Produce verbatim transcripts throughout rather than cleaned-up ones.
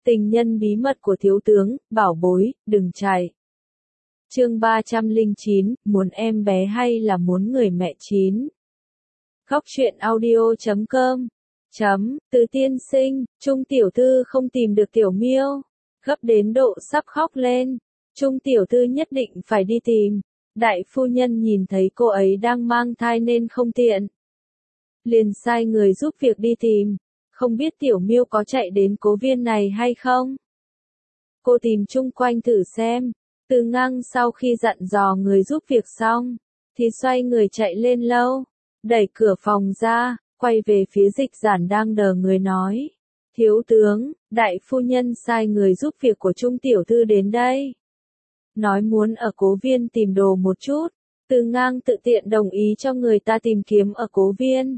Tình nhân bí mật của thiếu tướng, bảo bối, đừng chạy. Chương ba trăm lẻ chín, muốn em bé hay là muốn người mẹ chín. Góc truyện audio chấm com. Chấm, Từ tiên sinh, Trung tiểu thư không tìm được tiểu miêu. Gấp đến độ sắp khóc lên. Trung tiểu thư nhất định phải đi tìm. Đại phu nhân nhìn thấy cô ấy đang mang thai nên không tiện. Liền sai người giúp việc đi tìm. Không biết tiểu miêu có chạy đến cố viên này hay không? Cô tìm chung quanh thử xem. Từ Ngang sau khi dặn dò người giúp việc xong, thì xoay người chạy lên lâu, đẩy cửa phòng ra, quay về phía Dịch Giản đang đờ người nói. Thiếu tướng, đại phu nhân sai người giúp việc của Trung tiểu thư đến đây. Nói muốn ở cố viên tìm đồ một chút. Từ Ngang tự tiện đồng ý cho người ta tìm kiếm ở cố viên.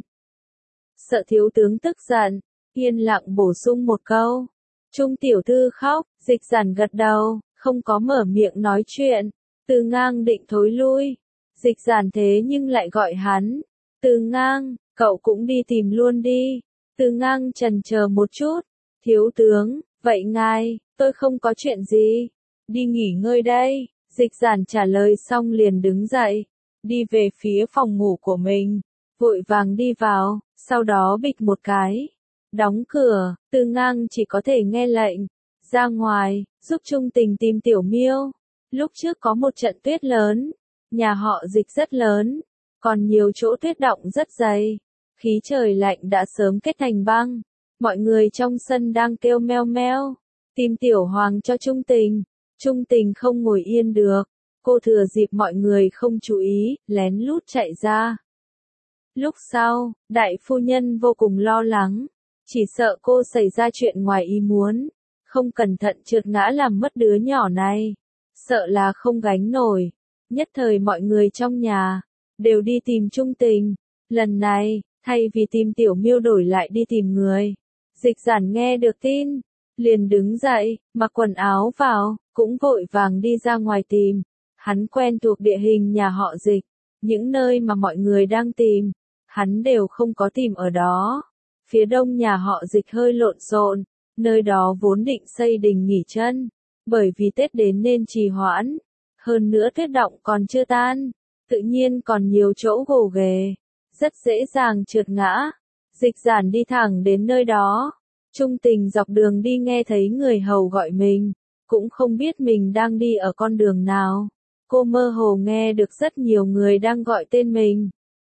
Sợ thiếu tướng tức giận, yên lặng bổ sung một câu. Trung tiểu thư khóc, Dịch Giản gật đầu, không có mở miệng nói chuyện. Từ Ngang định thối lui. Dịch Giản thế nhưng lại gọi hắn. Từ Ngang, cậu cũng đi tìm luôn đi. Từ Ngang chần chờ một chút. Thiếu tướng, vậy ngài, tôi không có chuyện gì. Đi nghỉ ngơi đây. Dịch Giản trả lời xong liền đứng dậy. Đi về phía phòng ngủ của mình. Vội vàng đi vào, sau đó bịch một cái. Đóng cửa, Từ Ngang chỉ có thể nghe lệnh. Ra ngoài, giúp Trung Tình tìm tiểu miêu. Lúc trước có một trận tuyết lớn. Nhà họ Dịch rất lớn. Còn nhiều chỗ tuyết động rất dày. Khí trời lạnh đã sớm kết thành băng. Mọi người trong sân đang kêu meo meo. Tìm tiểu hoàng cho Trung Tình. Trung Tình không ngồi yên được. Cô thừa dịp mọi người không chú ý, lén lút chạy ra. Lúc sau, đại phu nhân vô cùng lo lắng. Chỉ sợ cô xảy ra chuyện ngoài ý muốn. Không cẩn thận trượt ngã làm mất đứa nhỏ này. Sợ là không gánh nổi. Nhất thời mọi người trong nhà đều đi tìm Trung Tình. Lần này, thay vì tìm tiểu miêu đổi lại đi tìm người. Dịch Giản nghe được tin, liền đứng dậy, mặc quần áo vào, cũng vội vàng đi ra ngoài tìm. Hắn quen thuộc địa hình nhà họ Dịch. Những nơi mà mọi người đang tìm, hắn đều không có tìm ở đó. Phía đông nhà họ Dịch hơi lộn xộn. Nơi đó vốn định xây đình nghỉ chân, bởi vì Tết đến nên trì hoãn. Hơn nữa tuyết động còn chưa tan, tự nhiên còn nhiều chỗ gồ ghề, rất dễ dàng trượt ngã. Dịch Giản đi thẳng đến nơi đó. Trung Tình dọc đường đi nghe thấy người hầu gọi mình, cũng không biết mình đang đi ở con đường nào. Cô mơ hồ nghe được rất nhiều người đang gọi tên mình.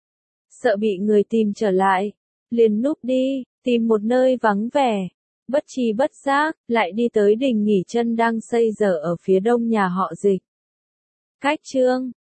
Sợ bị người tìm trở lại, liền núp đi, tìm một nơi vắng vẻ. Bất tri bất giác, lại đi tới đình nghỉ chân đang xây dở ở phía đông nhà họ Dịch. Cách chương